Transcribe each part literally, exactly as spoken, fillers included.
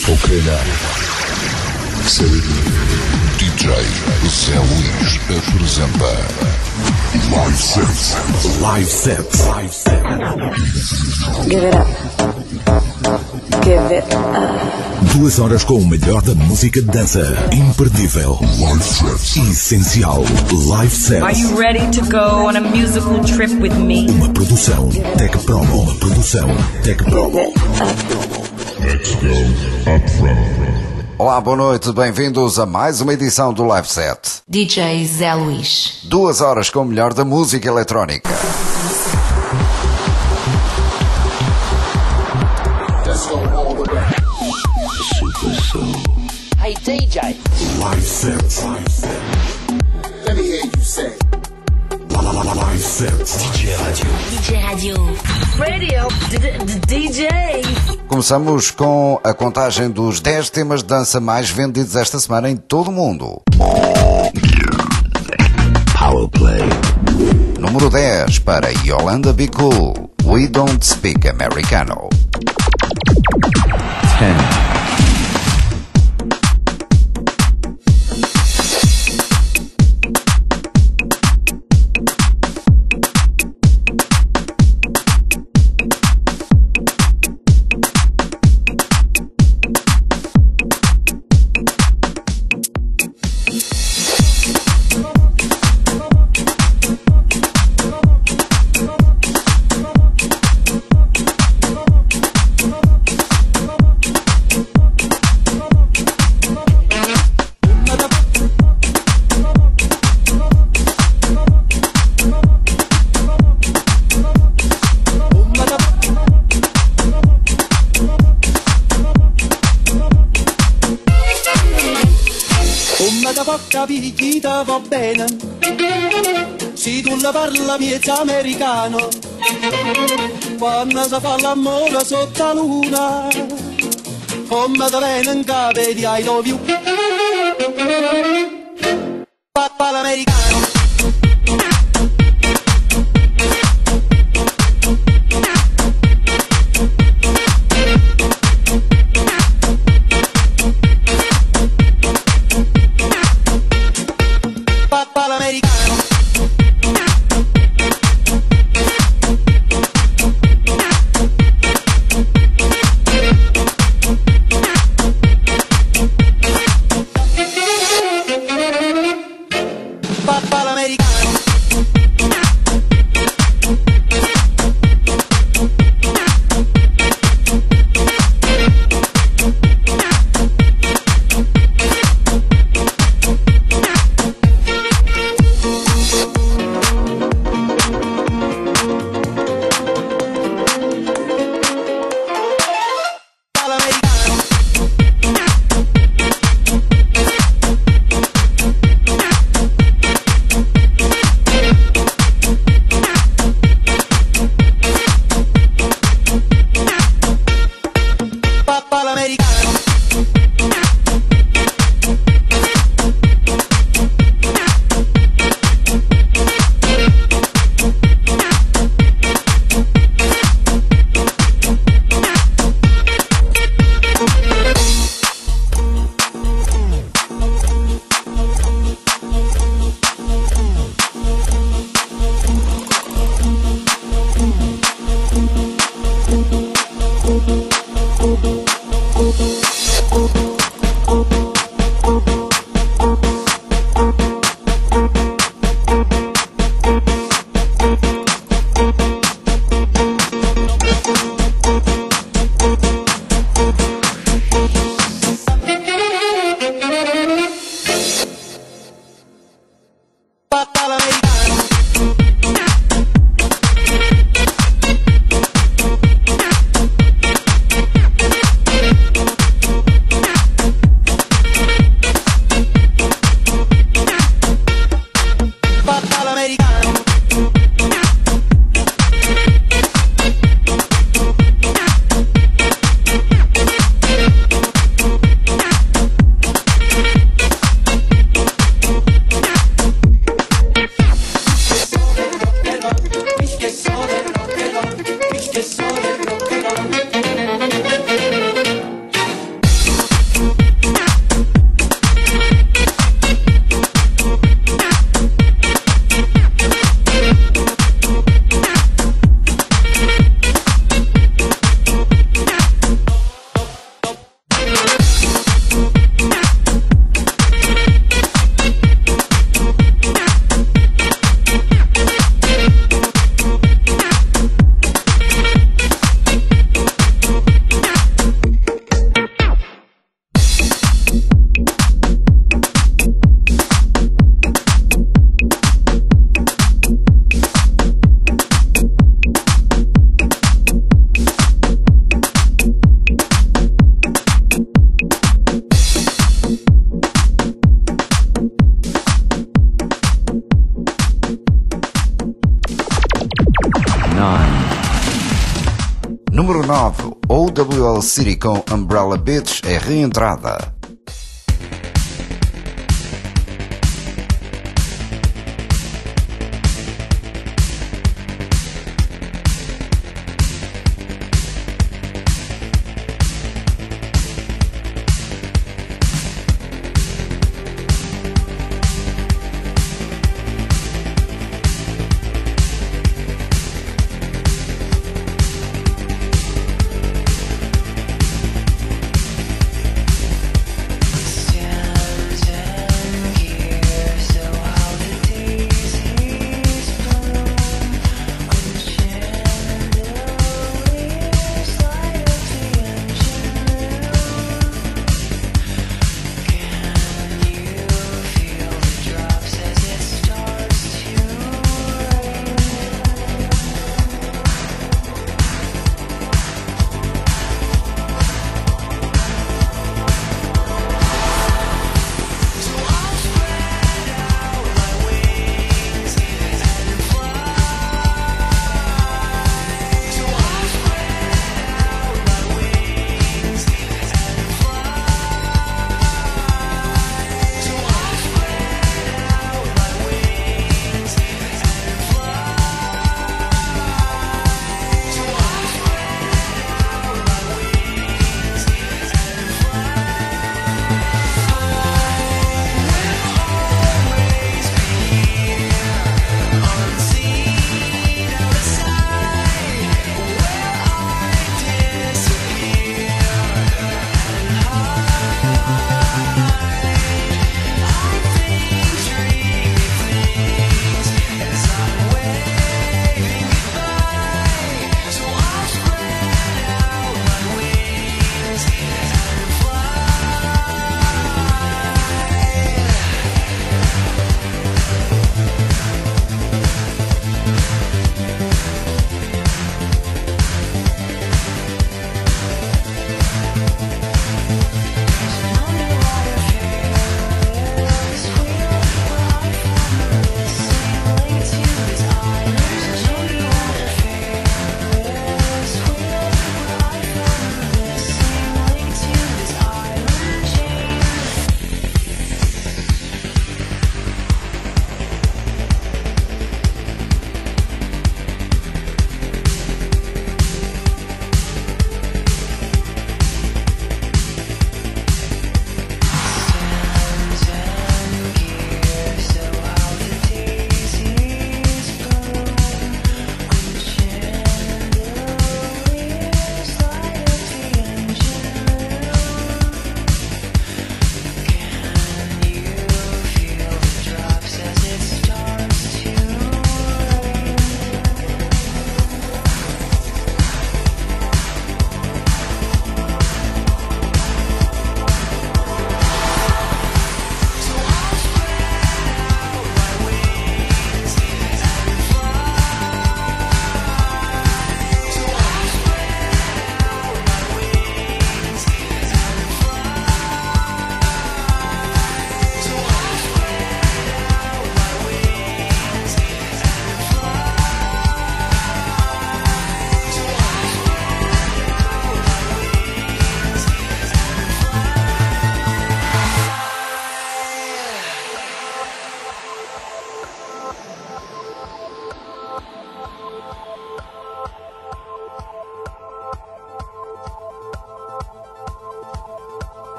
Ok, now. Set it. D J Zé Luís apresenta Live Set. Live Set. Live Set. Give it up. Give it up. Duas horas com o melhor da música de dança. Imperdível. Live Set. Essencial. Live Set. Are you ready to go on a musical trip with me? Uma produção Tech Promo. Uma produção Tech Promo. Let's go up front. Olá, boa noite, bem-vindos a mais uma edição do Live Set. D J Zé Luís. Duas horas com o melhor da música eletrónica. Super Soul. Hey D J. Live Set. Live Set. Let me hear you say. Live Set. D J Radio. D J Radio. Radio D J. Começamos com a contagem dos dez temas de dança mais vendidos esta semana em todo o mundo. Power Play. Número dez para Yolanda Be Cool, We Don't Speak Americano. ten. Picchita va bene, se tu la parla miezza americano, quando si fa l'amore sotto la luna, come da bene in capo di I love you, papà l'americano. Número nove, O W L City com Umbrella Bitch é reentrada.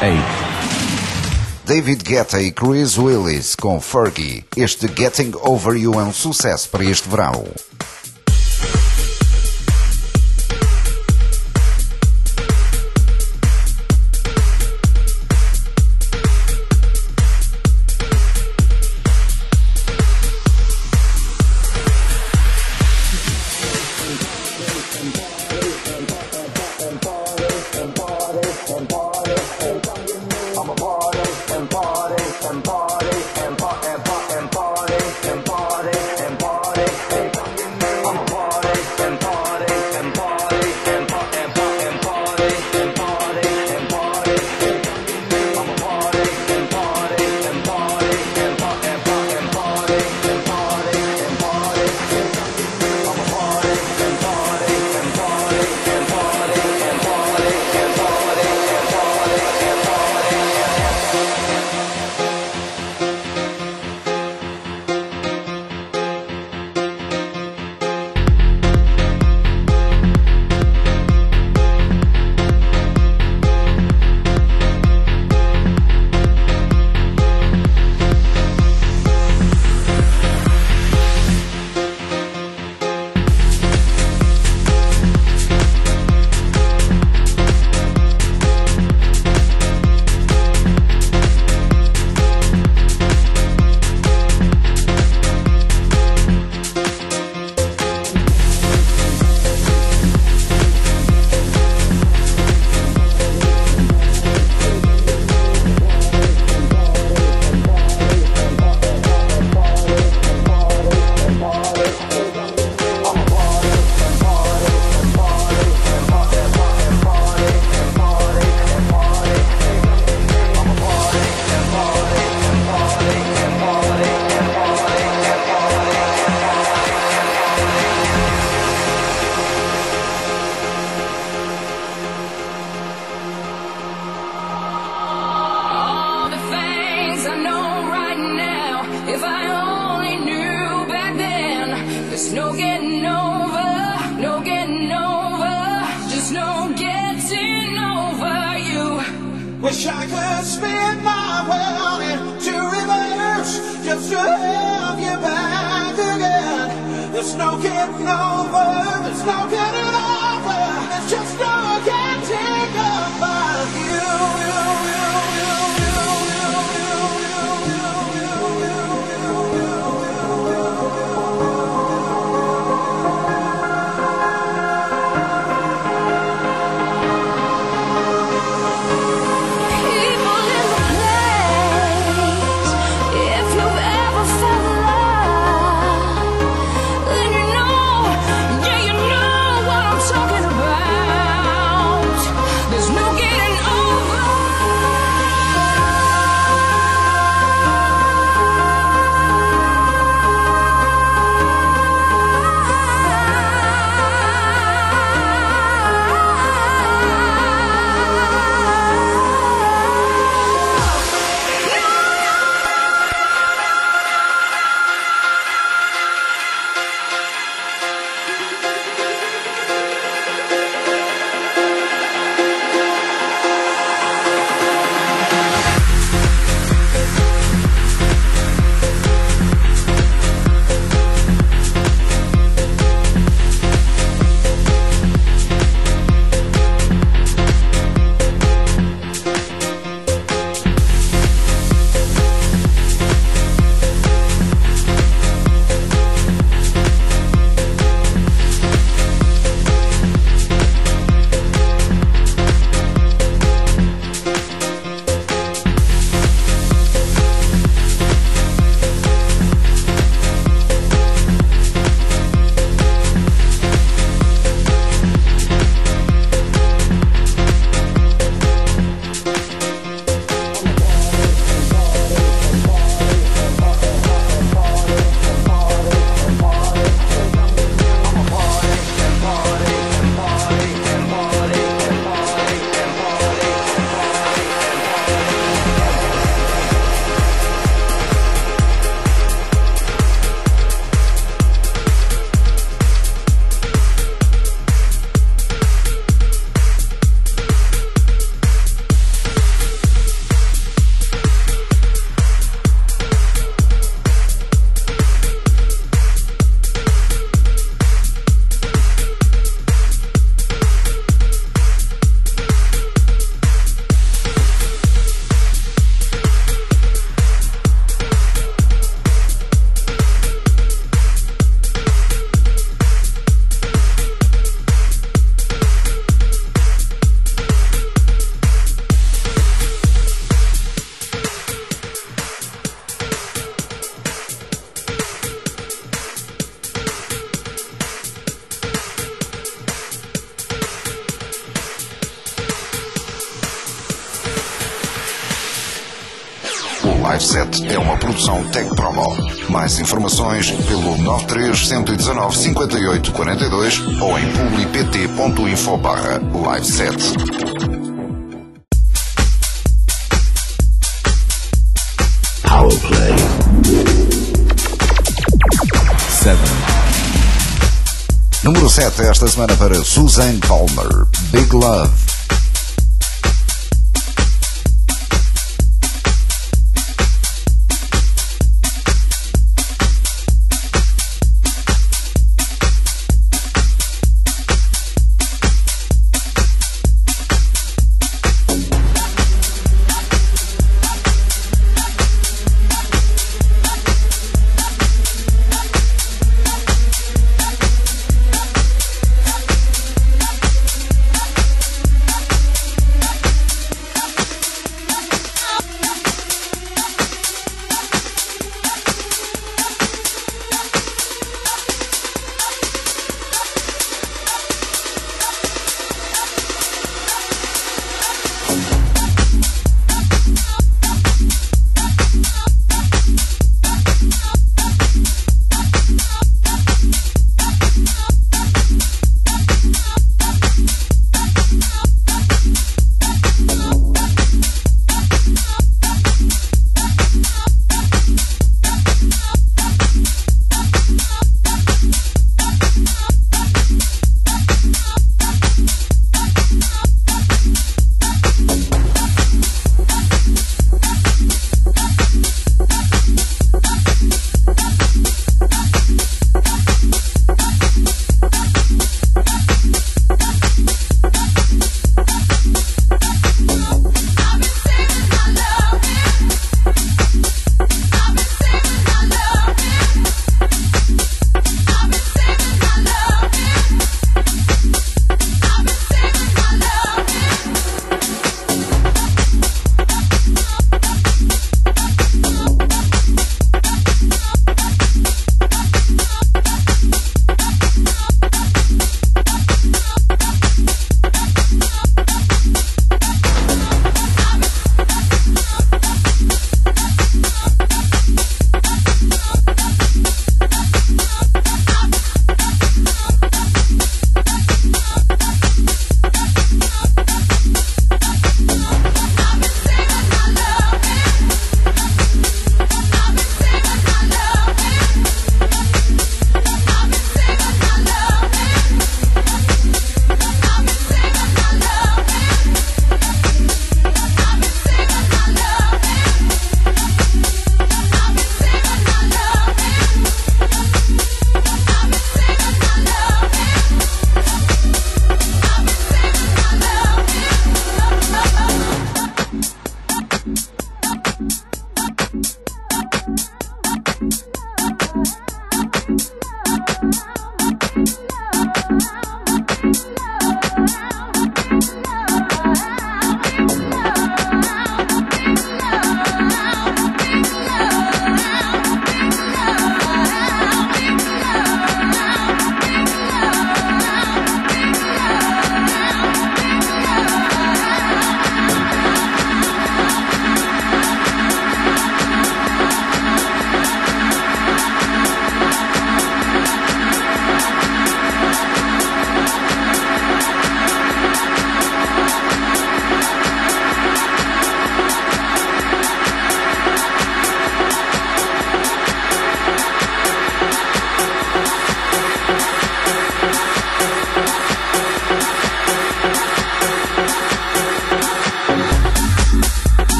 eight. David Guetta e Chris Willis com Fergie. Este Getting Over You é um sucesso para este verão. Wish I could spin my world into reverse just to have you back again. There's no getting over, there's no getting over, there's just no getting over you. Talking about Live Set é uma produção Tech Promo. Mais informações pelo nove três um um nove cinco oito quatro dois ou em publipt ponto info barra live set. Power Play. sete. Número sete esta semana para Suzanne Palmer, Big Love.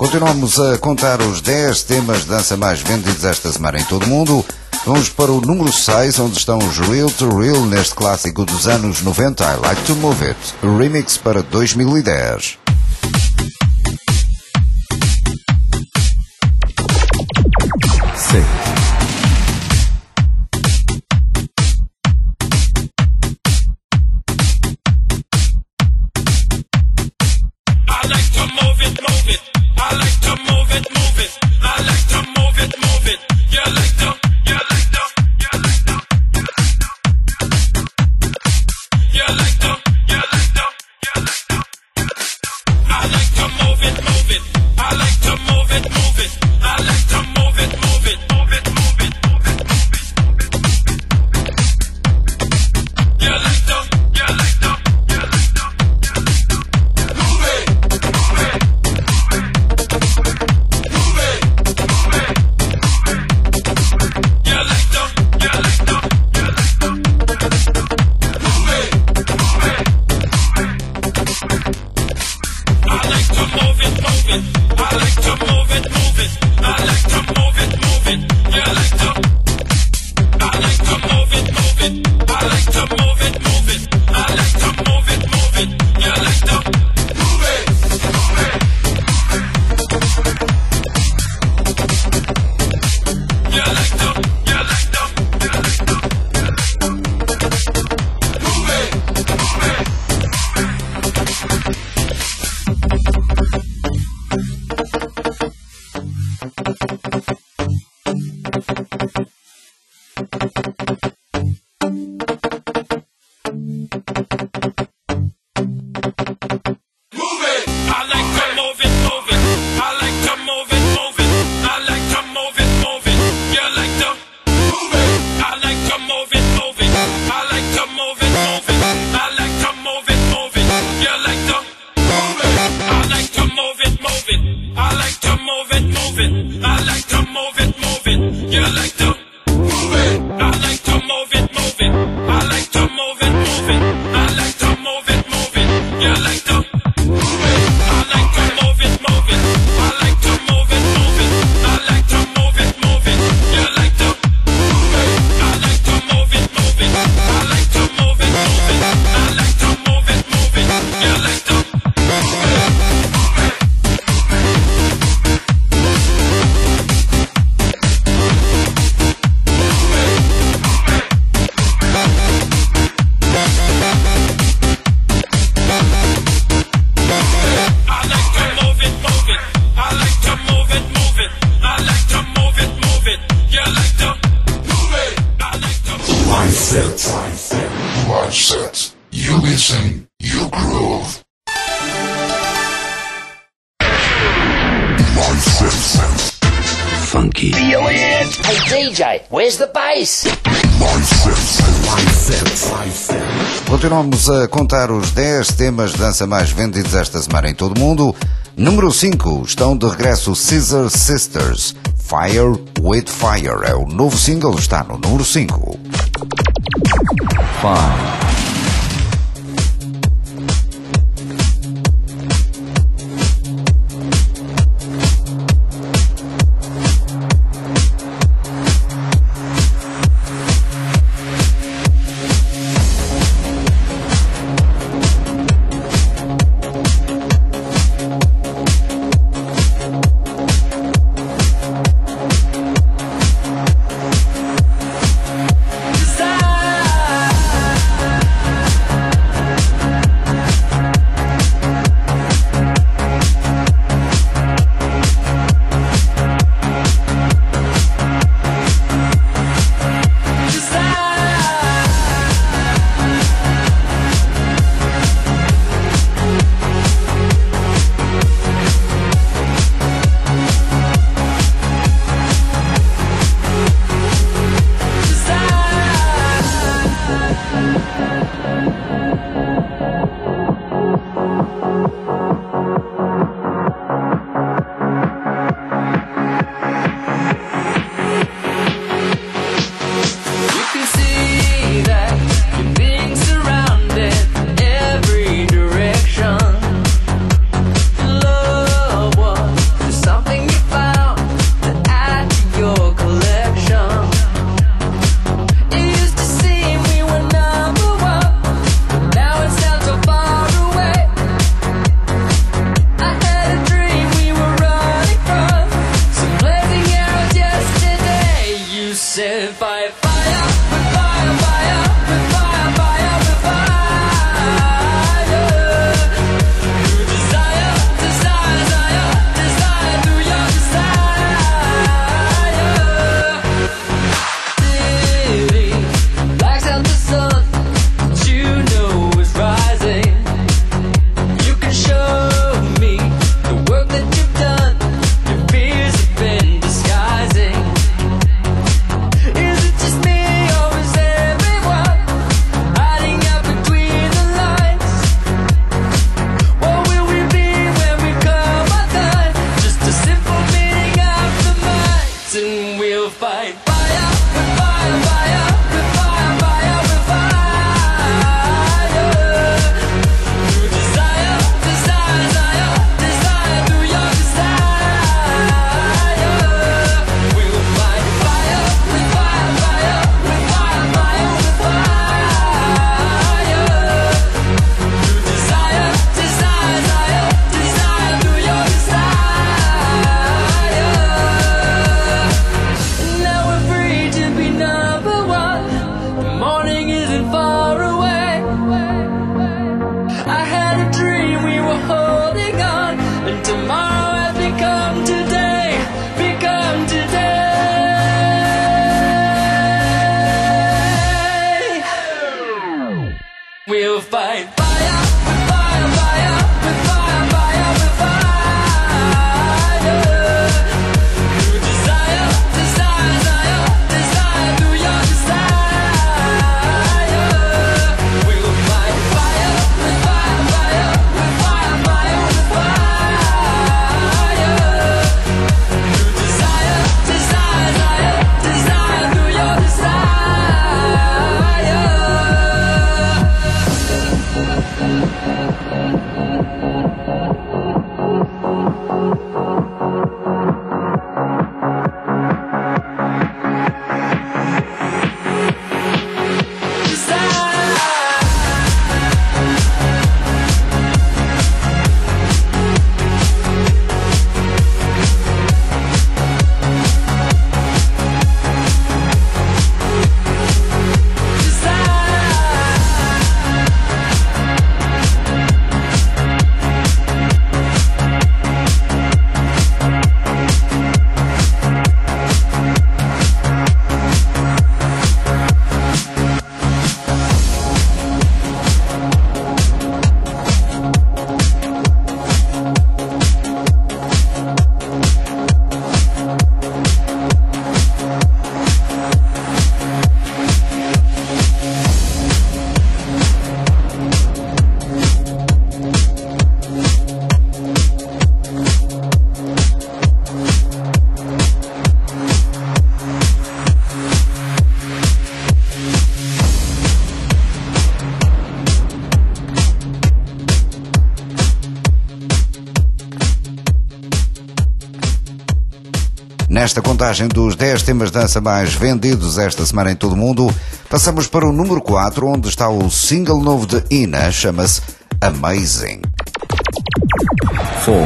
Continuamos a contar os dez temas de dança mais vendidos esta semana em todo o mundo. Vamos para o número seis, onde estão os Real to Real neste clássico dos anos noventa, I Like to Move It, remix para dois mil e dez. seis. Funky. Feel it! Hey D J, where's the bass? Continuamos a contar os dez temas de dança mais vendidos esta semana em todo o mundo. Número cinco, estão de regresso Scissor Sisters. Fire with Fire é o novo single, está no número cinco. Five. Desire Set fire, fire, with fire, fire, with fire, fire, with fire. Through desire, desire, desire, desire, through your desire. City blacks out the sun, but you know it's rising. You can show me the work that you've done. Your fears have been disguising. Is it just me or is everyone hiding out between the lines? What will we be when we come undone? Just a simple meeting of the minds, and we'll fight fire with fire, fire with fire, fire with fire. Through desire, desire, desire, desire, through your desire. We'll fight fire with fire, fire with fire, fire with fire. Through desire, desire, desire, desire, through your desire. Now we're free to be number one. The morning isn't far away. I had a dream we were holding on, and tomorrow has become today, become today. We'll fight fire with fire, fire with fire, fire with fire. Through desire, desire, desire, desire, through your desire. We'll fight fire with fire, fire with fire, fire with fire. Through desire, desire, desire, desire, through your desire. Nesta contagem dos dez temas de dança mais vendidos esta semana em todo o mundo, passamos para o número quatro, onde está o single novo de Ina, chama-se Amazing. four.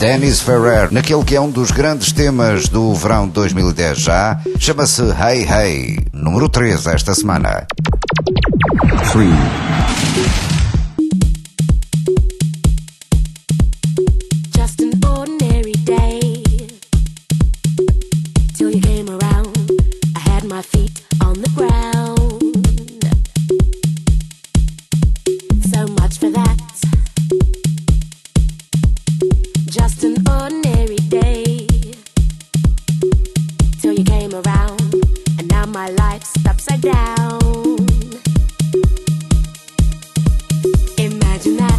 Dennis Ferrer, naquele que é um dos grandes temas do verão de dois mil e dez já, chama-se Hey Hey, número três esta semana. three. Just an ordinary day till you came around. I had my feet on the ground. So much for that. Just an ordinary day till you came around, and now my life's upside down. Imagine that.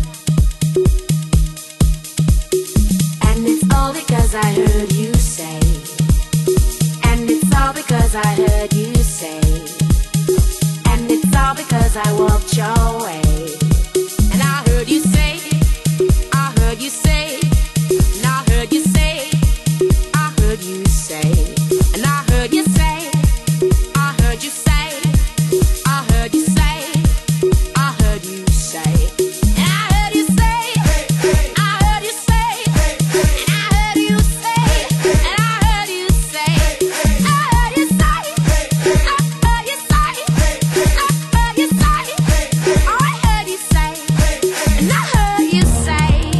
And it's all because I heard you say. And it's all because I heard you say. And it's all because I walked your way. And I heard you say, I heard you say, and I heard you say, I heard you say, and I heard you say, I heard you say, I heard you say, I heard you say, and I heard you say, I heard you say, and I heard you say, and I heard you say, I heard you say, I heard you say, I heard you say, oh I heard you say, and I heard you say.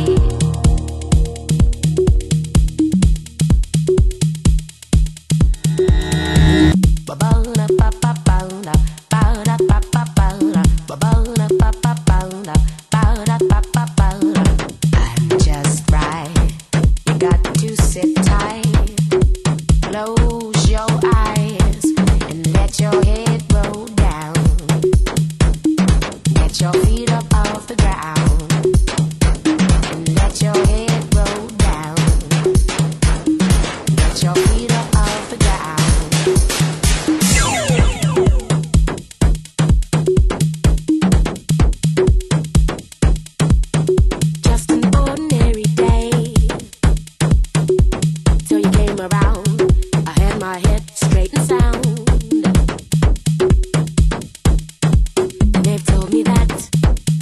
I'm just right. You got to sit tight. Close your eyes and let your head roll down. Get your feet up off the ground and let your head roll down. Get your feet up off the ground. Just an ordinary day till you came around. I had my head straight and sound. They've told me that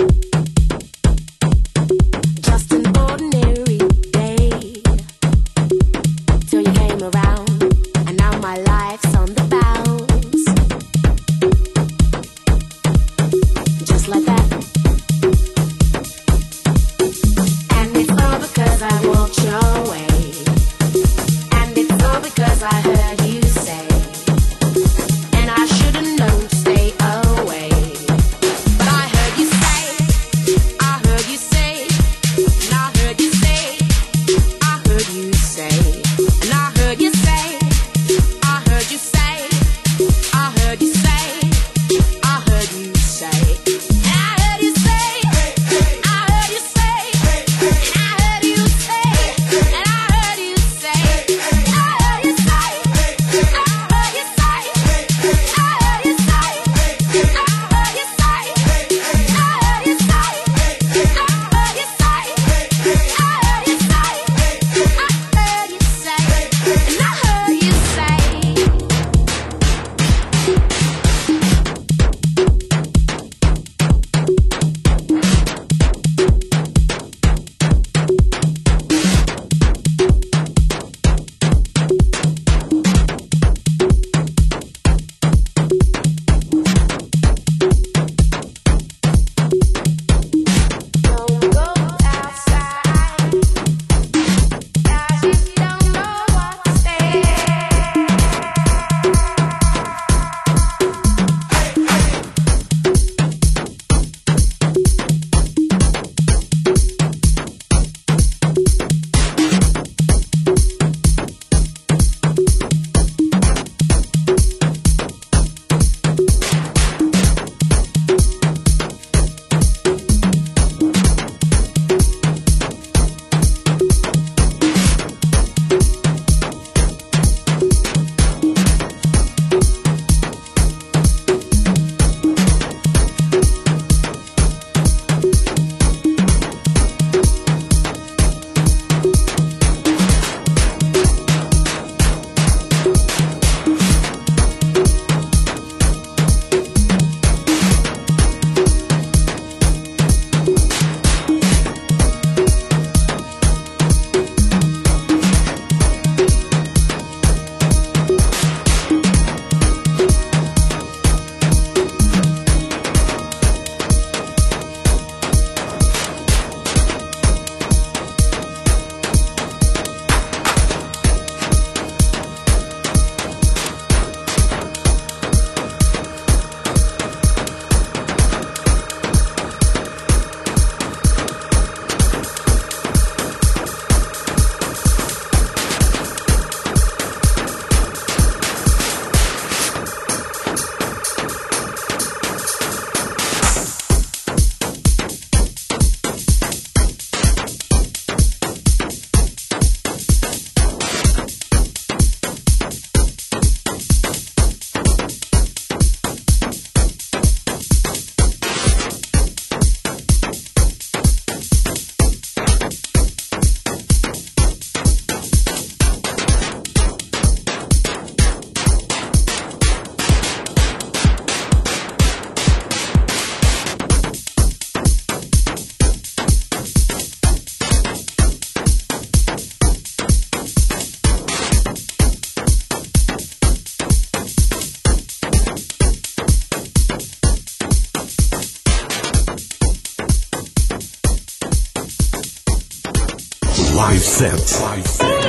Live set. Live set.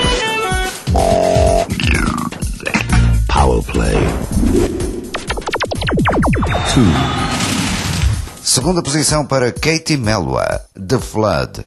Power play. Segunda posição para Katie Melua, The Flood.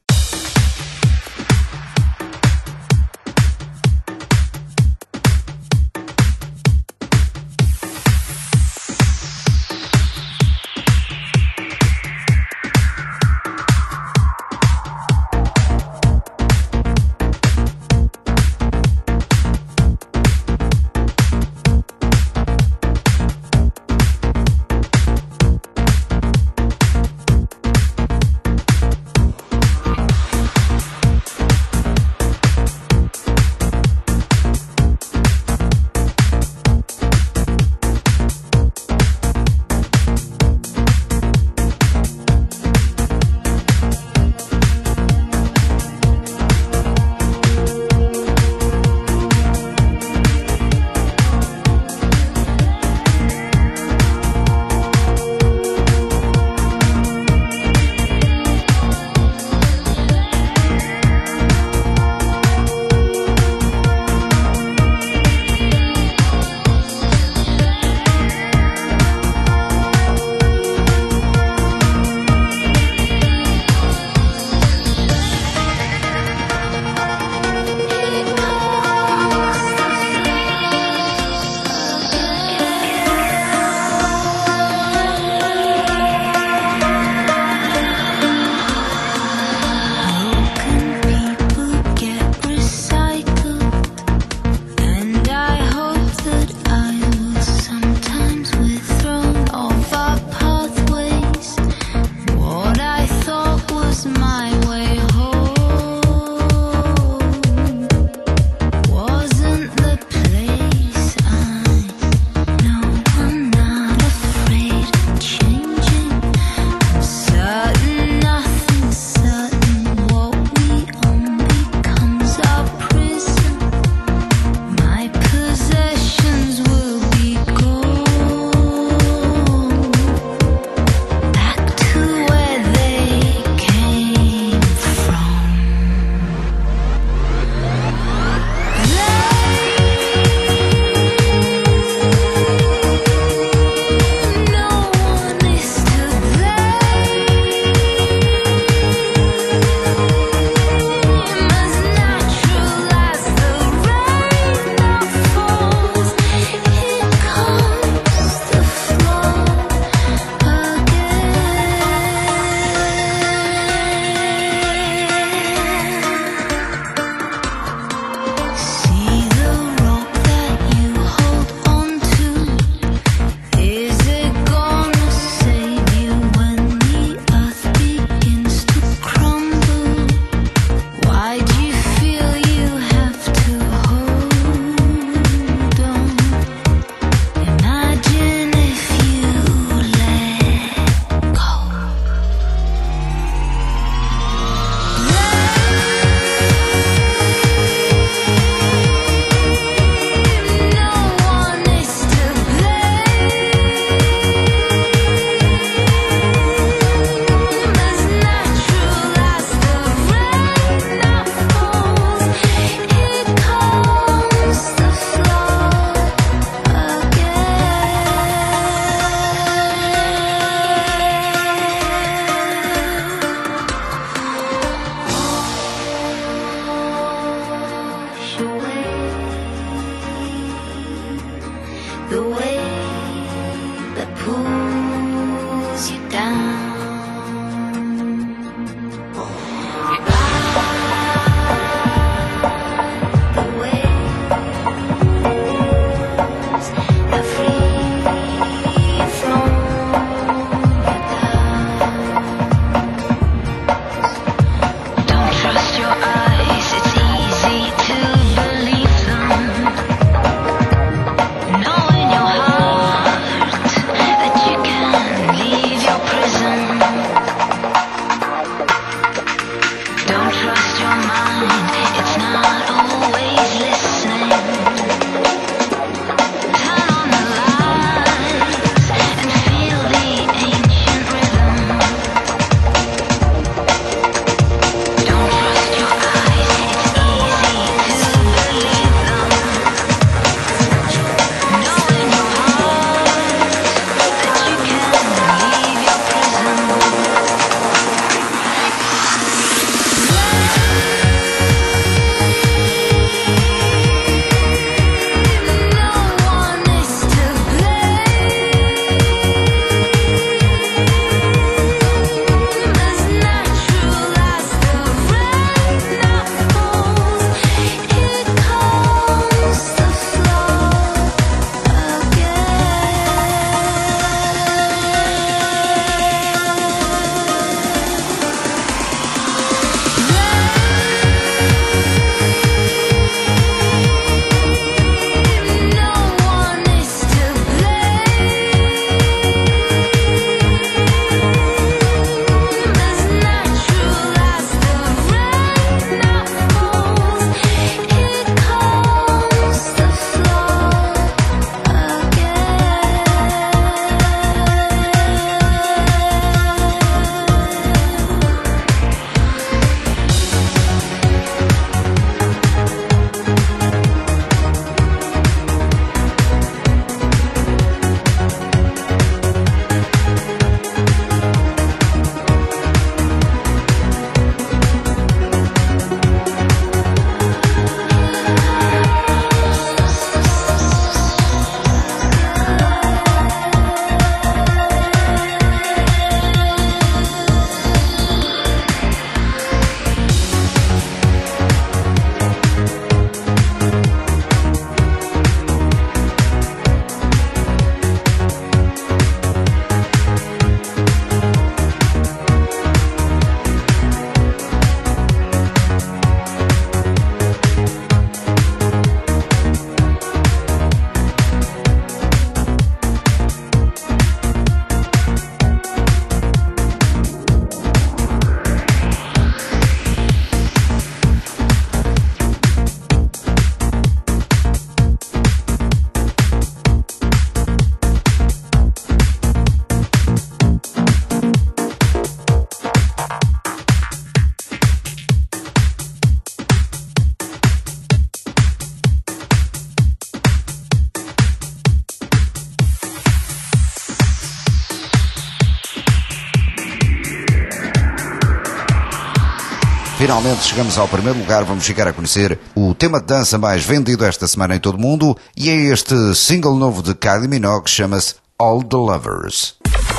Finalmente chegamos ao primeiro lugar, vamos ficar a conhecer o tema de dança mais vendido esta semana em todo o mundo, e é este single novo de Kylie Minogue, chama-se All the Lovers.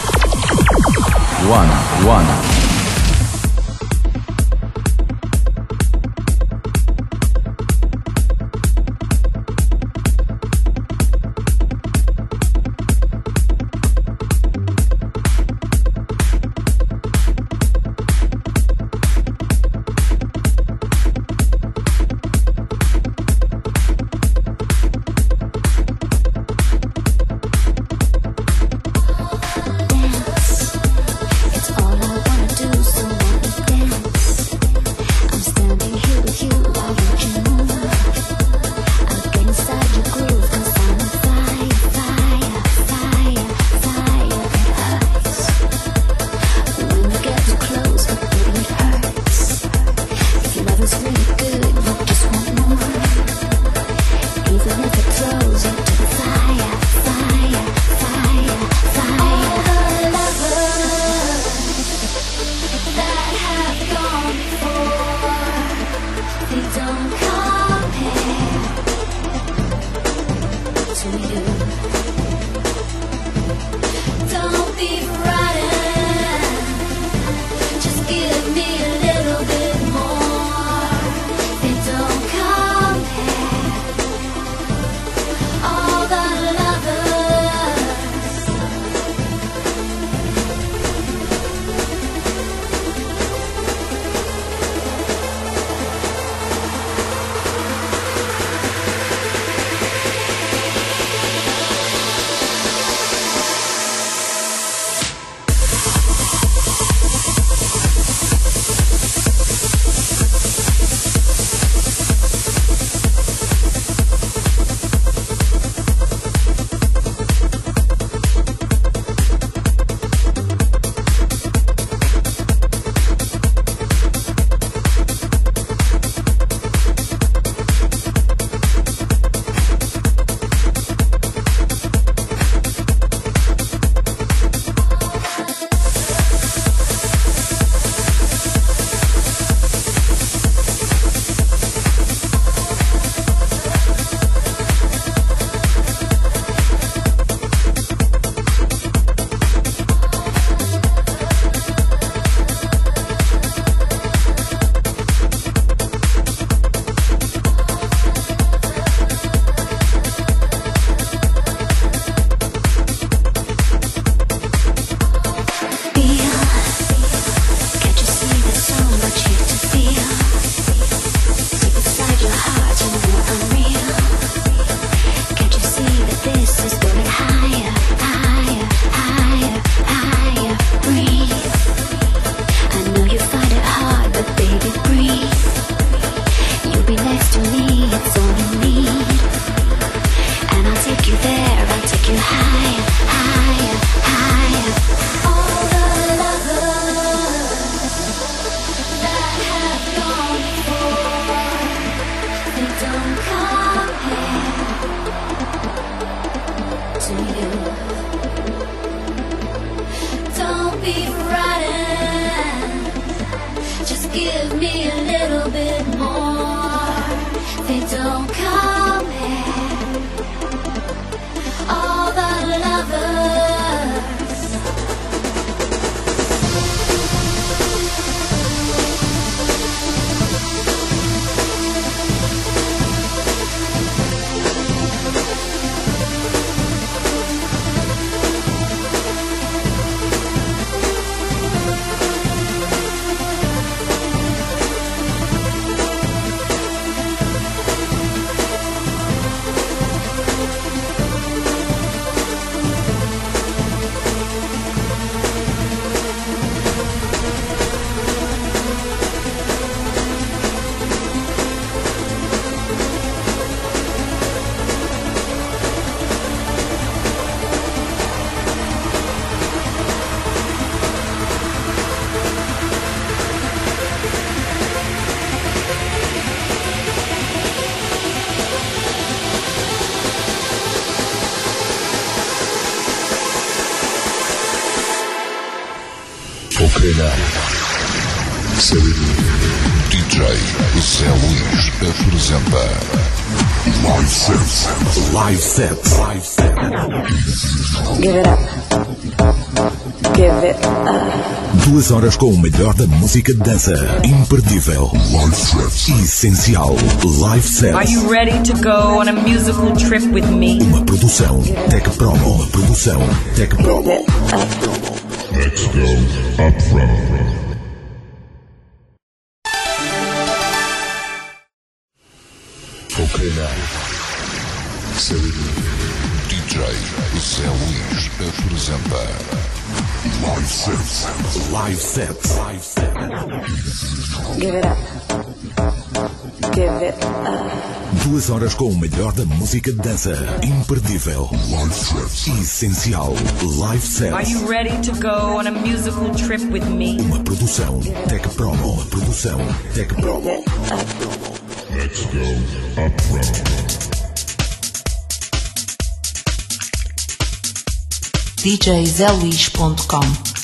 One, one. D J Zé Luís apresenta Live Set. Live Set. Live Set. Give it up. Give it up. Duas horas com o melhor da música de dança. Imperdível. Live Set. Essencial. Live Set. Are you ready to go on a musical trip with me? Uma produção Tech Promo. Uma produção Tech Promo. Let's go up front. Ok, now. D J Zé Luís apresenta Live Set. Live Set. Live Set. Give it up. Give it up. Duas horas com o melhor da música de dança. Imperdível. Live Set. Essencial. Live Set. Are you ready to go on a musical trip with me? Uma produção Tech Promo. Uma produção Tech Promo. Let's go up front. D J zé luís ponto com.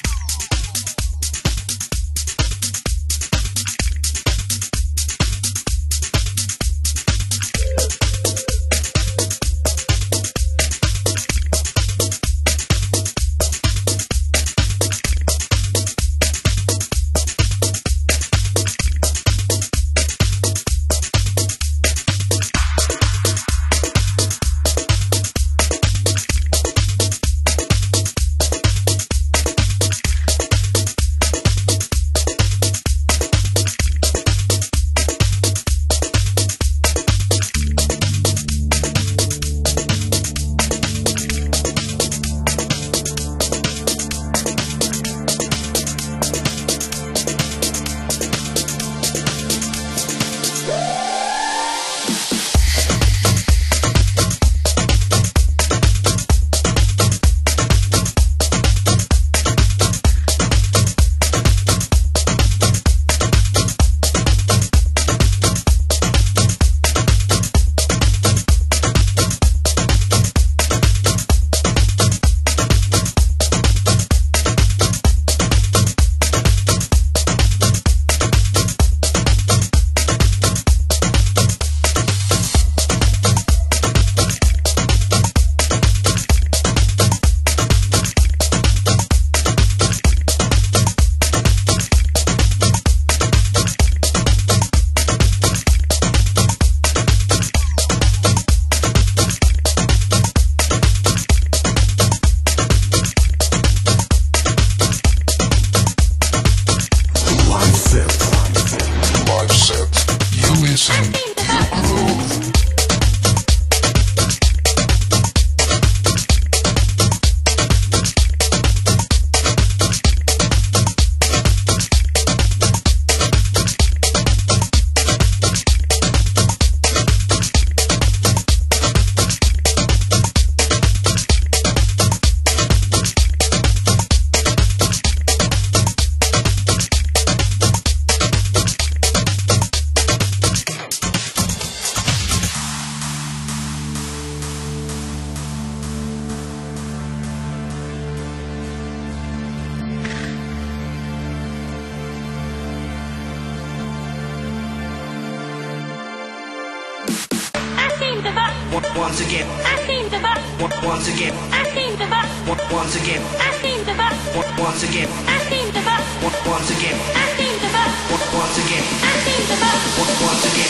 Once again, I seem to buck. Once again, I seem to buck. Once again, I seem to buck. Once again, I seem to buck. Once again, I seem to buck. Once again, I seem to buck. Once again,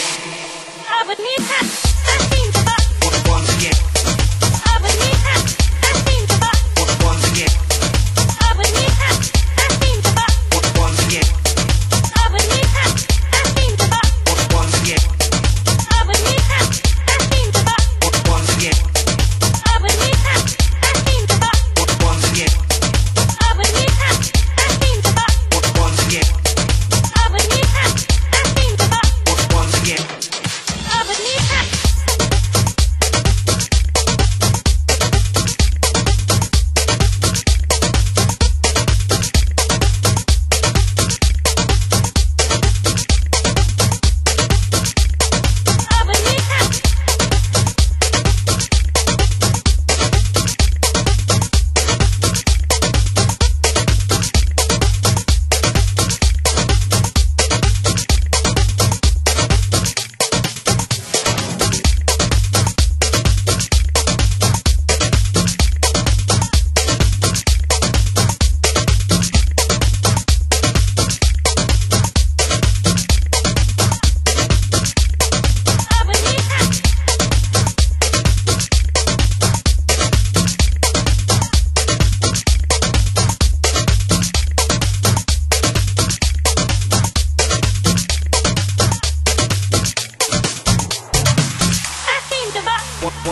I would need that. I seem to buck. Once again, I would need that. I seem to buck. Once again, I would need that. I seem to buck. Once again, I would need that. I seem to buck. Once again, I would need that. I seem to buck. Once again, I would need that. I seem to buck. Once again, I would need that. I seem to buck. Once again, I would need that. I seem to buck. Once again, I would need that.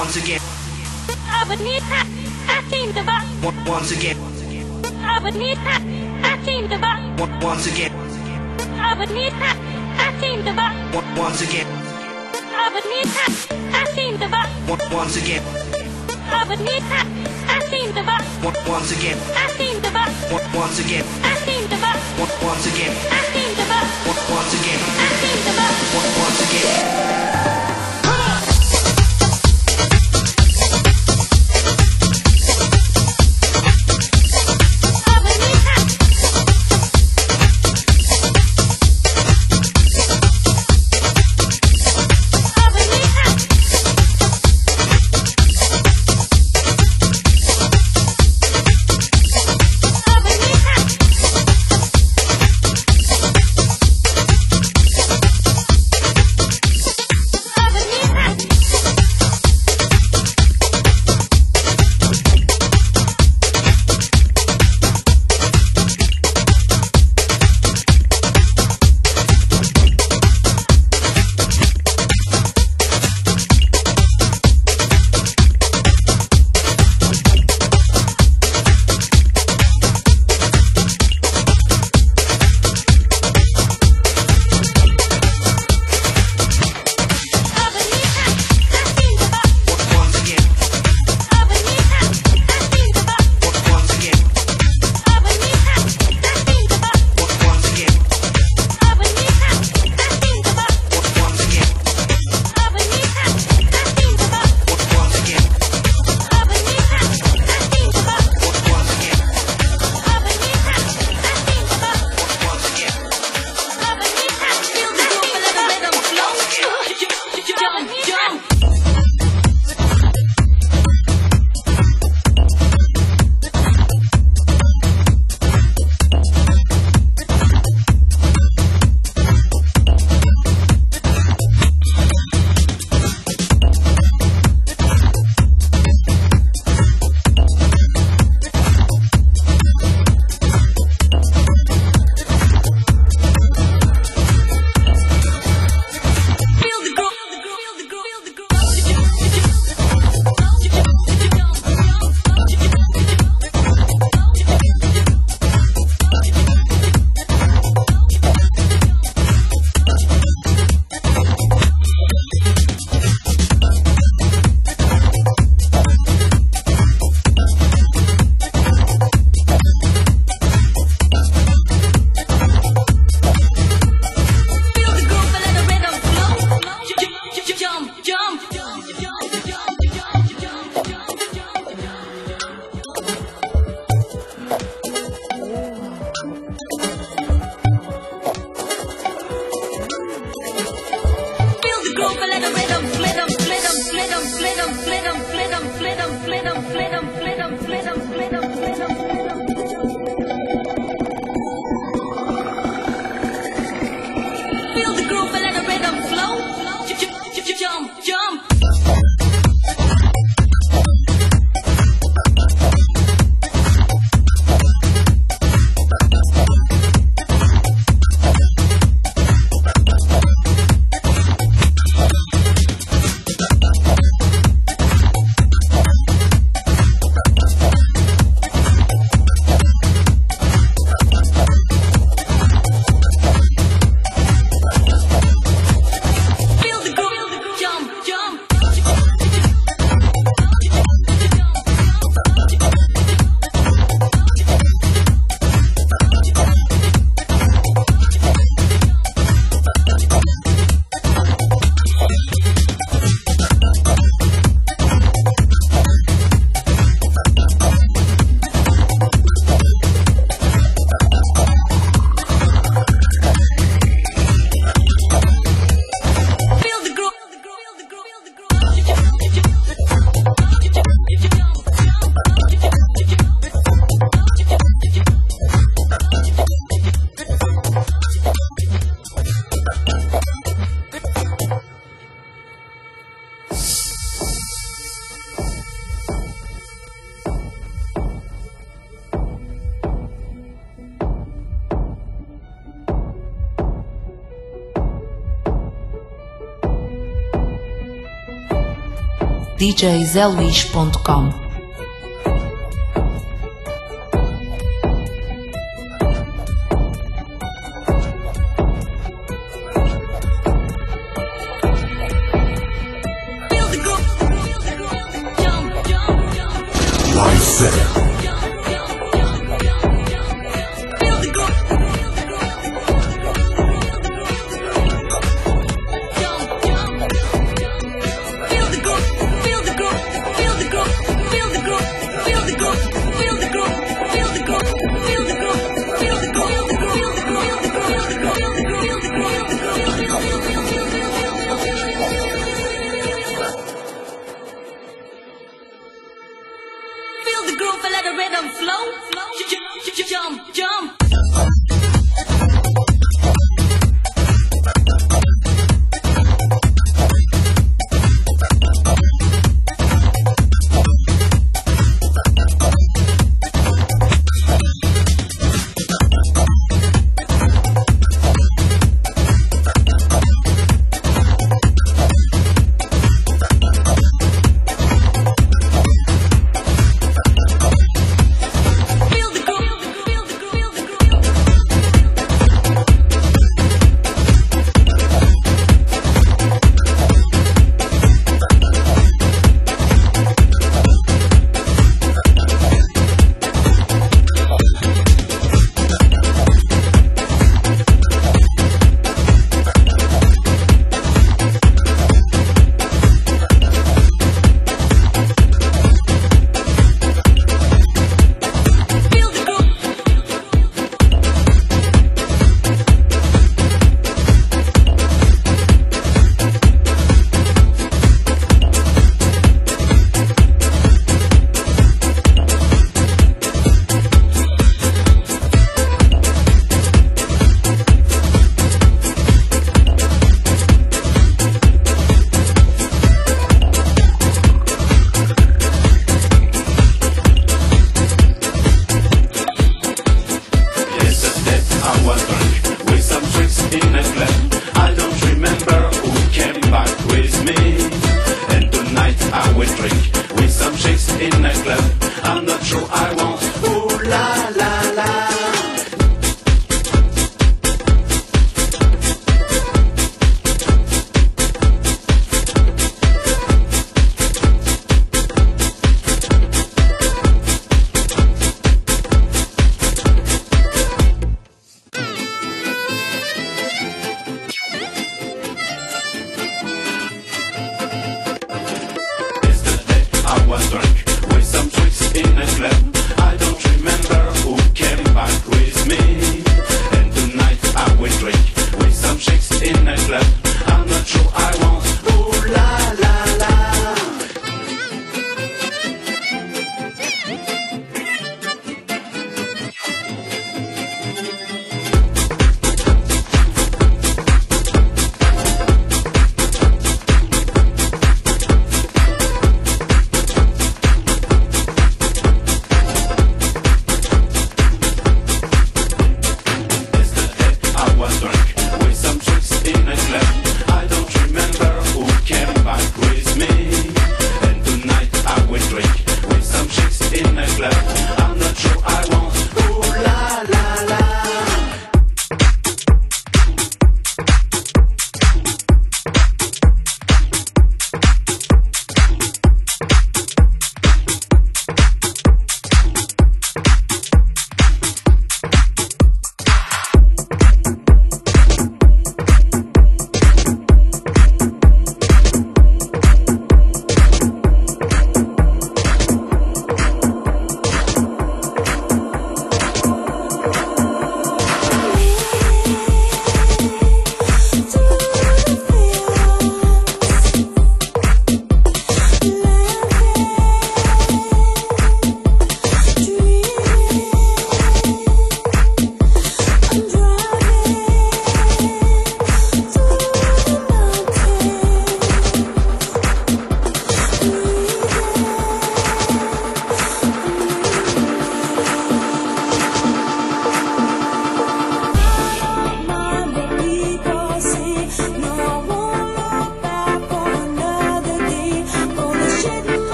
once again. I would need that. I seem to buy. Once again. I would need that. I seem to buy. Once again. I would need that. I seem to buy. Once again. I would need that. I seem to buy. Once again. I would need that. I seem to buy. Once again. I seem to buy. Once again. I seem to buy. Once again. I seem to buy. Once again. I seem to buy. Once again. d j zé luís ponto com. Live set. Feel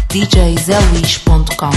D J zé luís ponto com.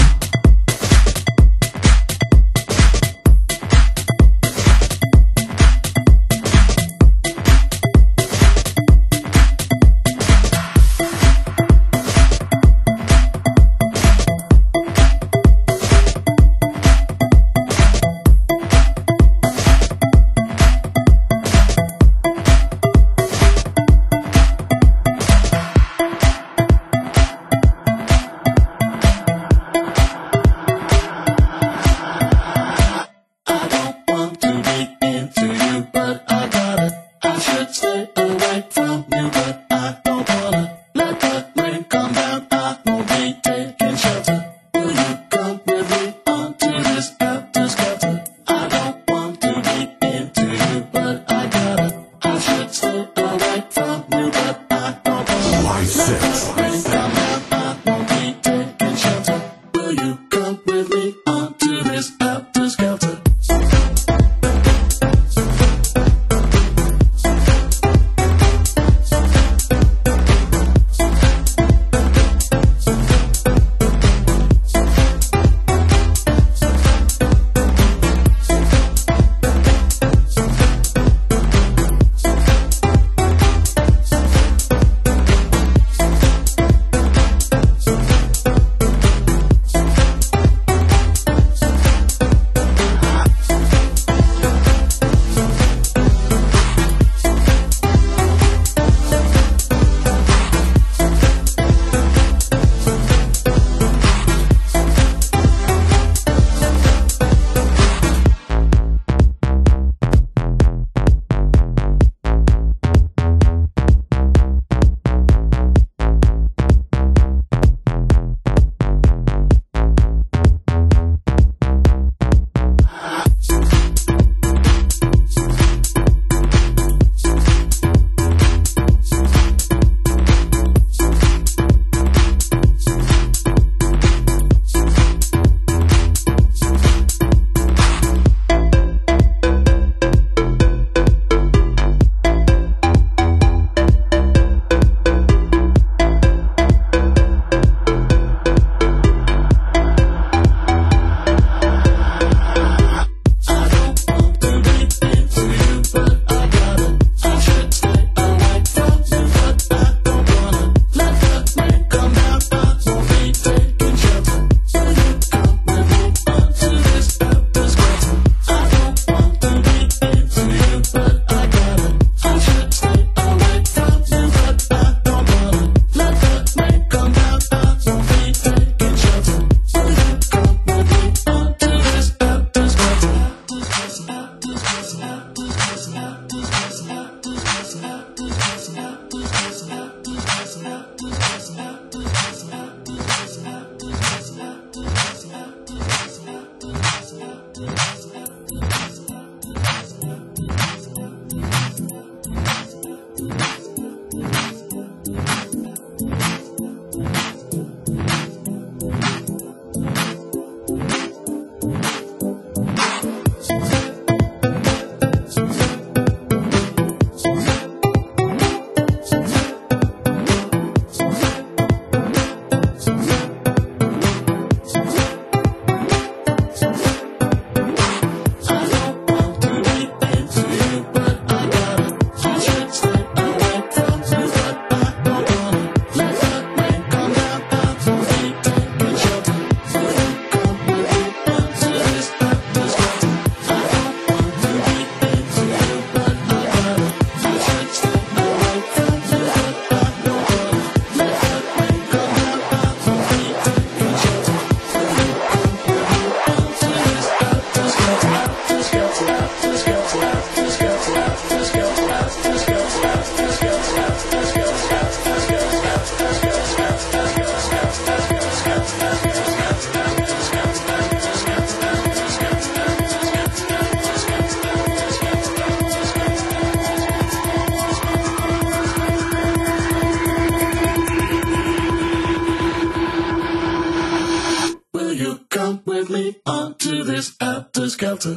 Skelter.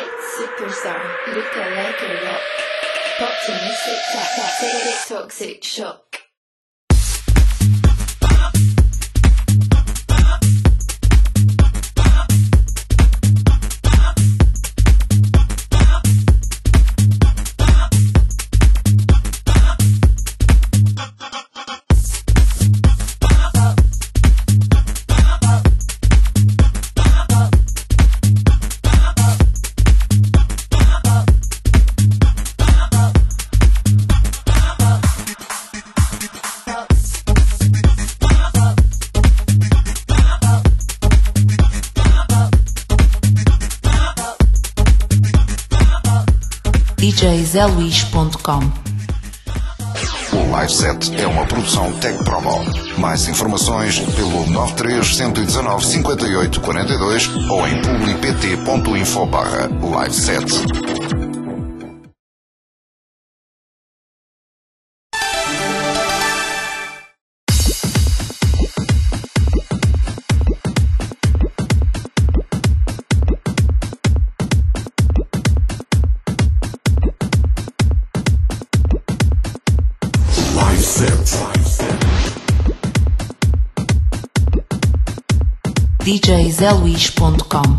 great superstar, look like a rock. Optimistic, toxic, toxic shock. D J zé luís ponto com. O Live Set é uma produção Tech Promo. Mais informações pelo nove três um um nove cinco oito quatro dois ou em publipt ponto info barra live set. D J zé luís ponto com.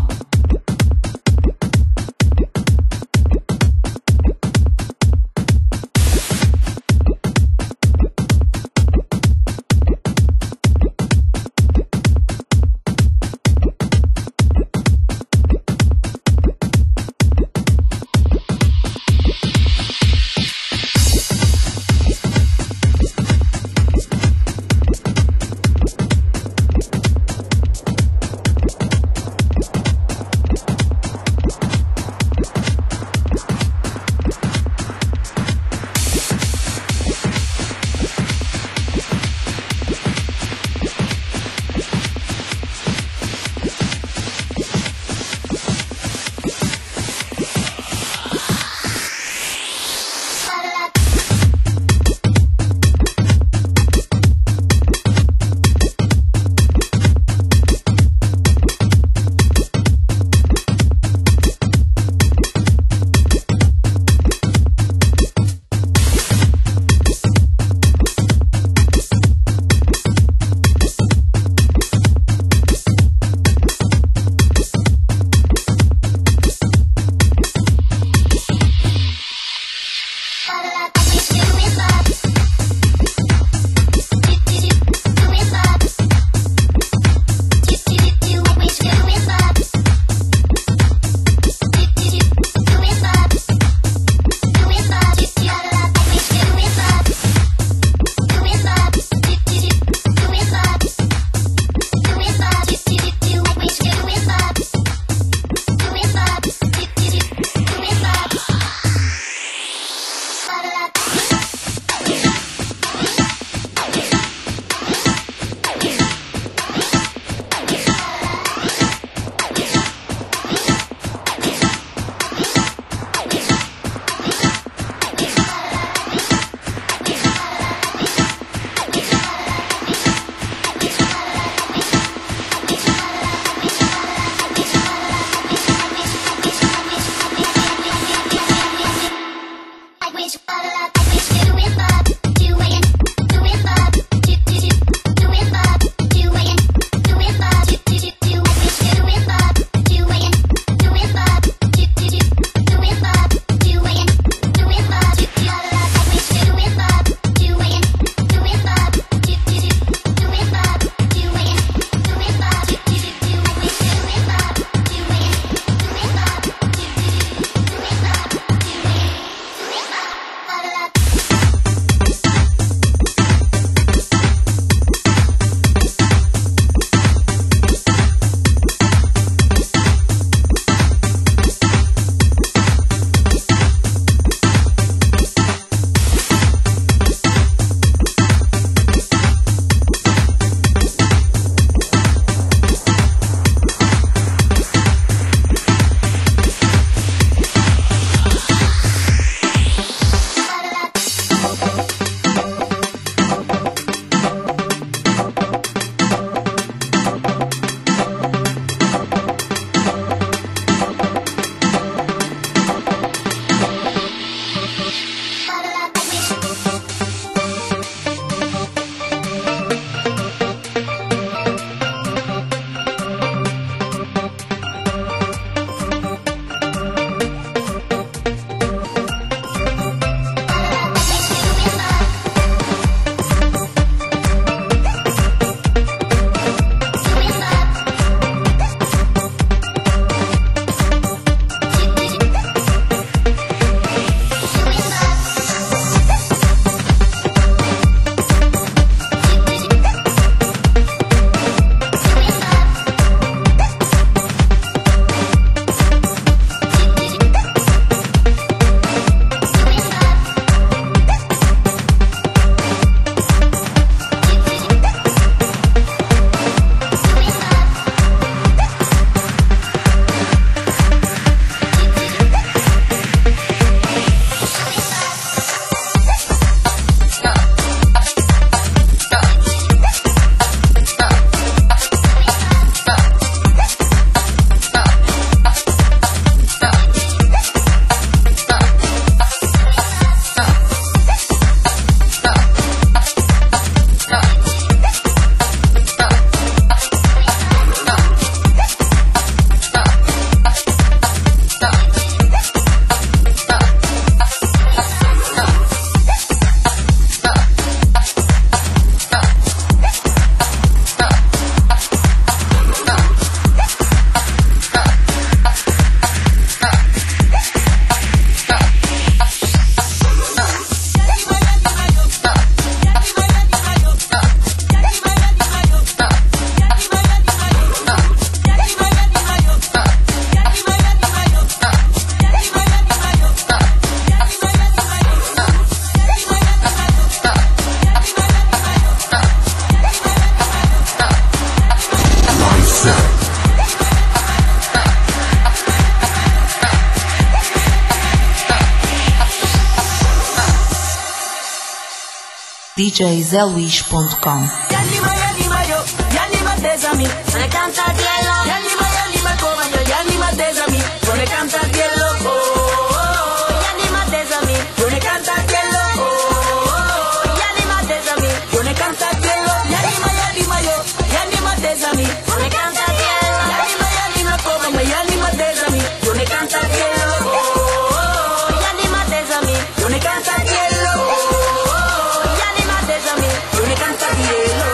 D J zé luís ponto com. Yanima, yanima yo, yanima desami, se le canta al cielo. Yanima, yanima como yo, yanima desami, yo le canta al cielo. Oh, oh, oh, yanima desami, yo le canta al cielo. Oh, oh, oh, yanima desami, yo le canta al cielo. Yanima, yanima yo, yanima desami, yo le canta al cielo. Yanima, yanima como yo, yanima desami, yo le canta al cielo. Oh, oh, oh, yanima desami, yo le canta al cielo. Oh, oh, oh, yanima desami, yo le canta al cielo.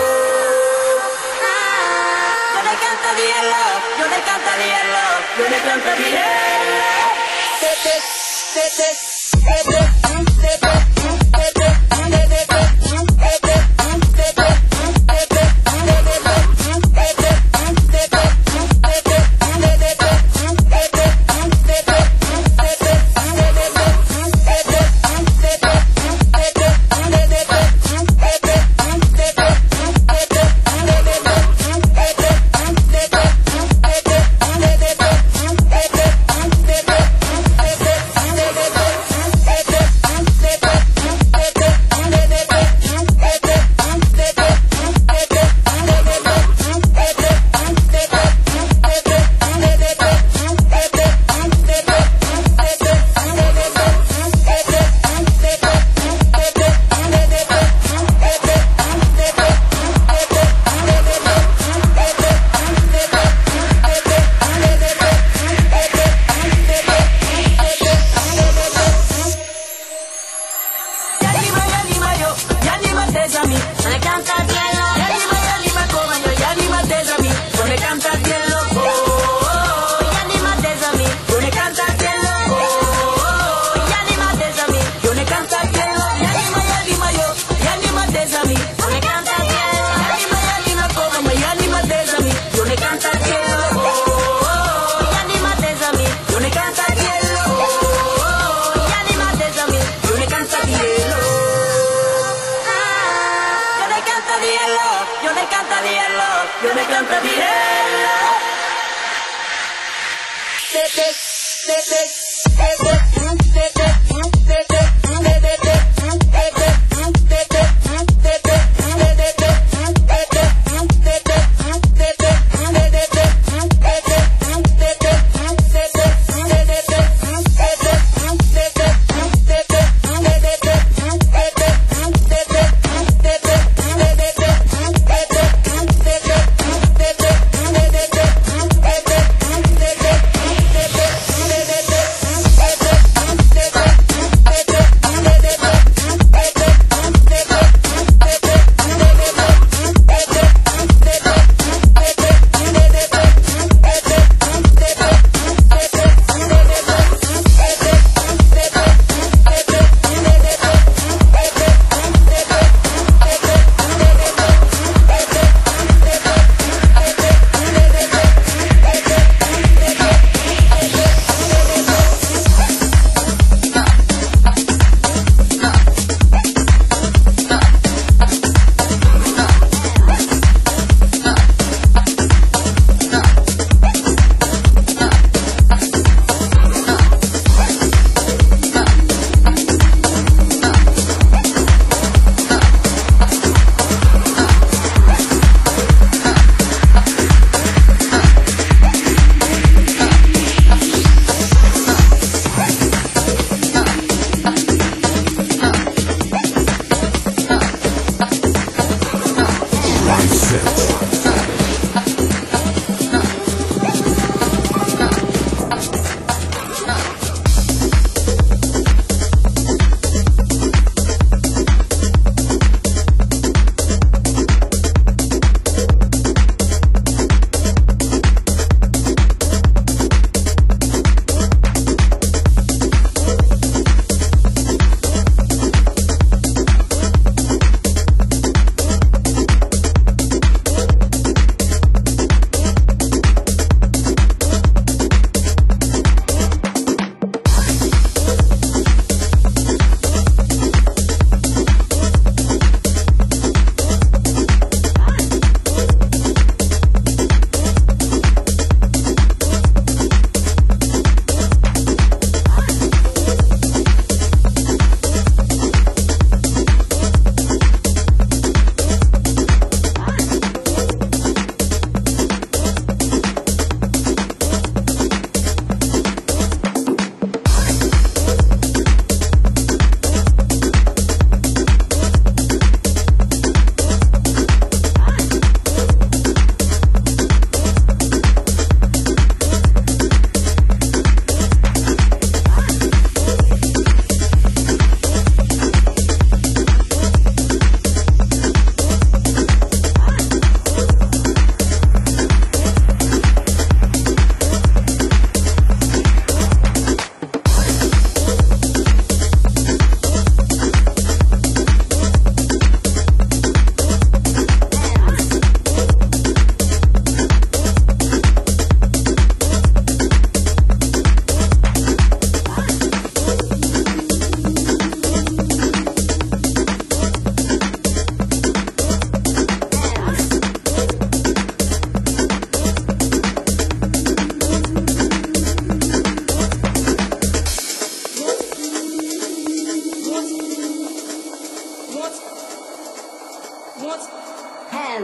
Yo le canta al cielo, yo le canta al cielo, yo le canta al cielo. Te, te, te, te, te, te, te, te, te.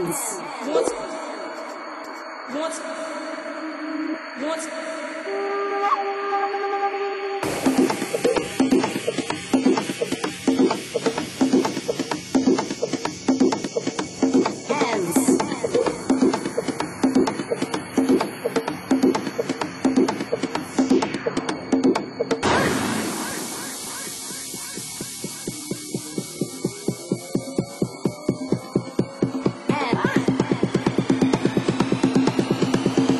Hands. Once. Once. Once. Hands.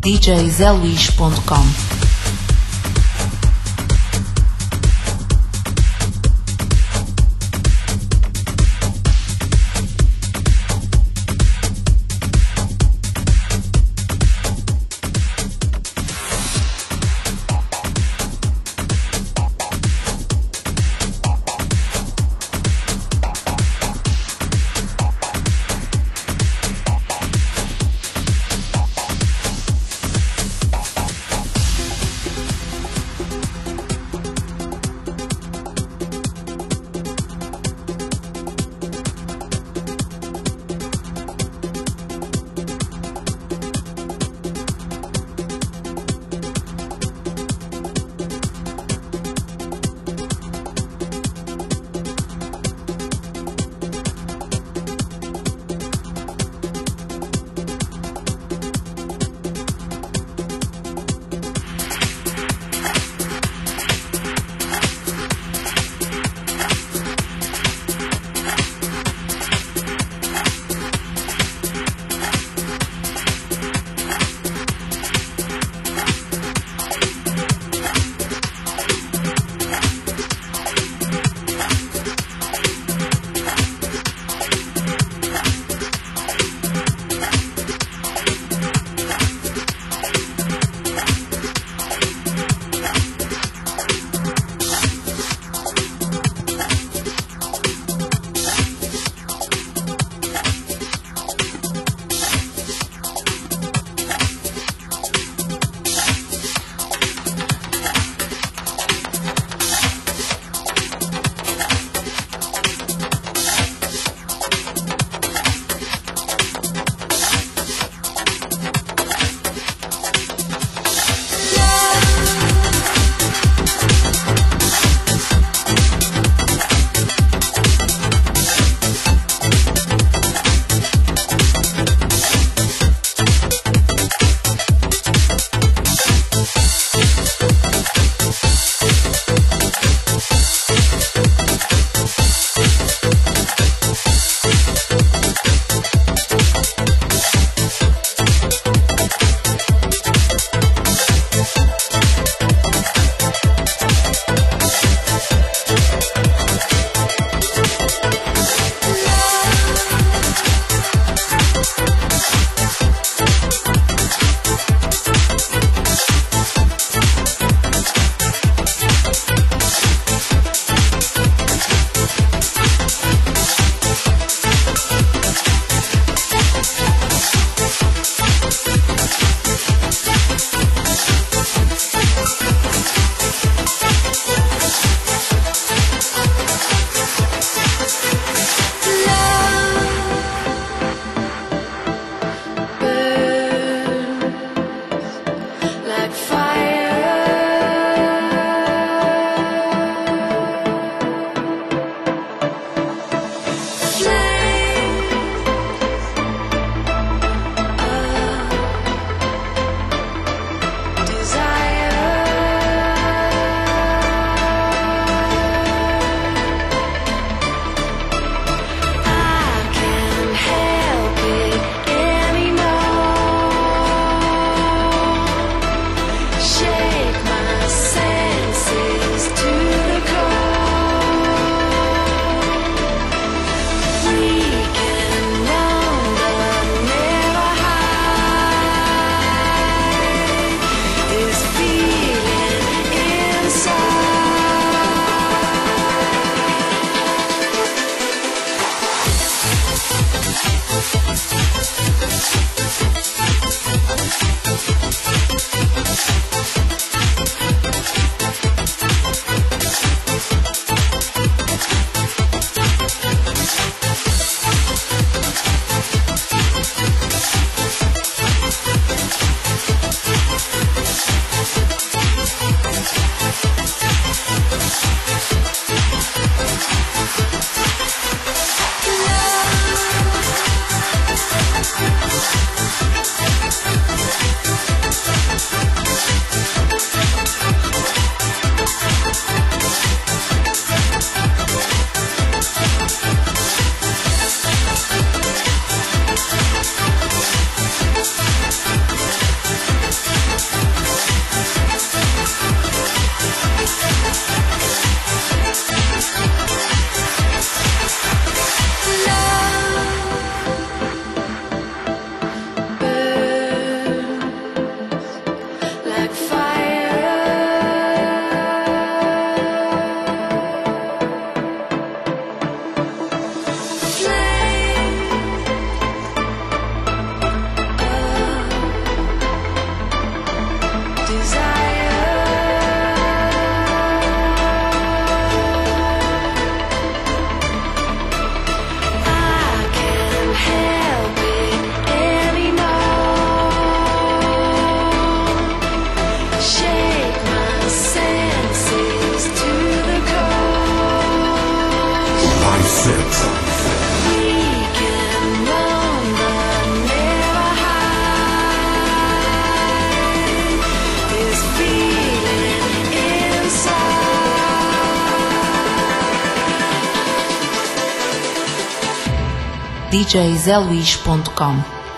D J zé luís ponto com. D J zé luís ponto com.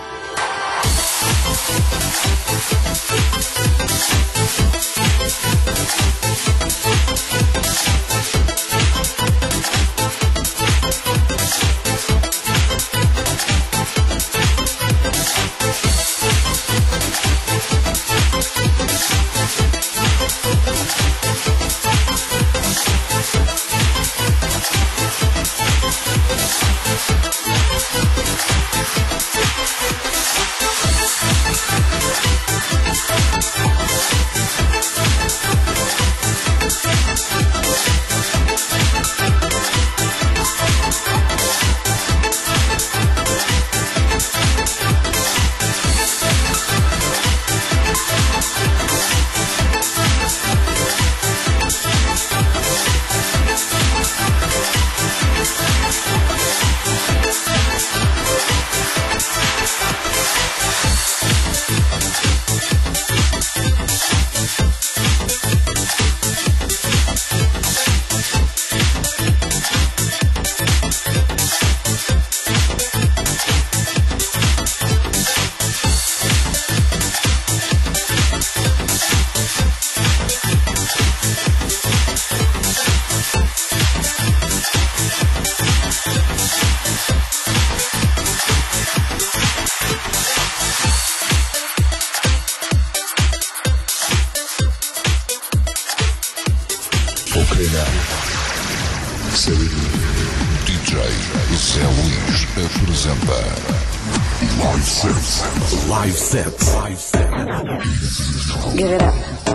D J Zé Luís apresenta Live Set. Live Set. Live Set. Give it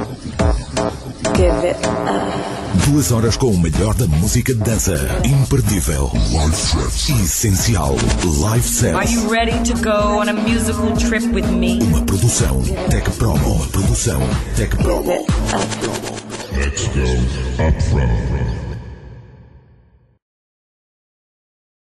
up. Give it up. Duas horas com o melhor da música de dança. Imperdível. Live Set. Essencial. Live Set. Are you ready to go on a musical trip with me? Uma produção Tech Promo. Uma produção Tech Promo. Let's go up front.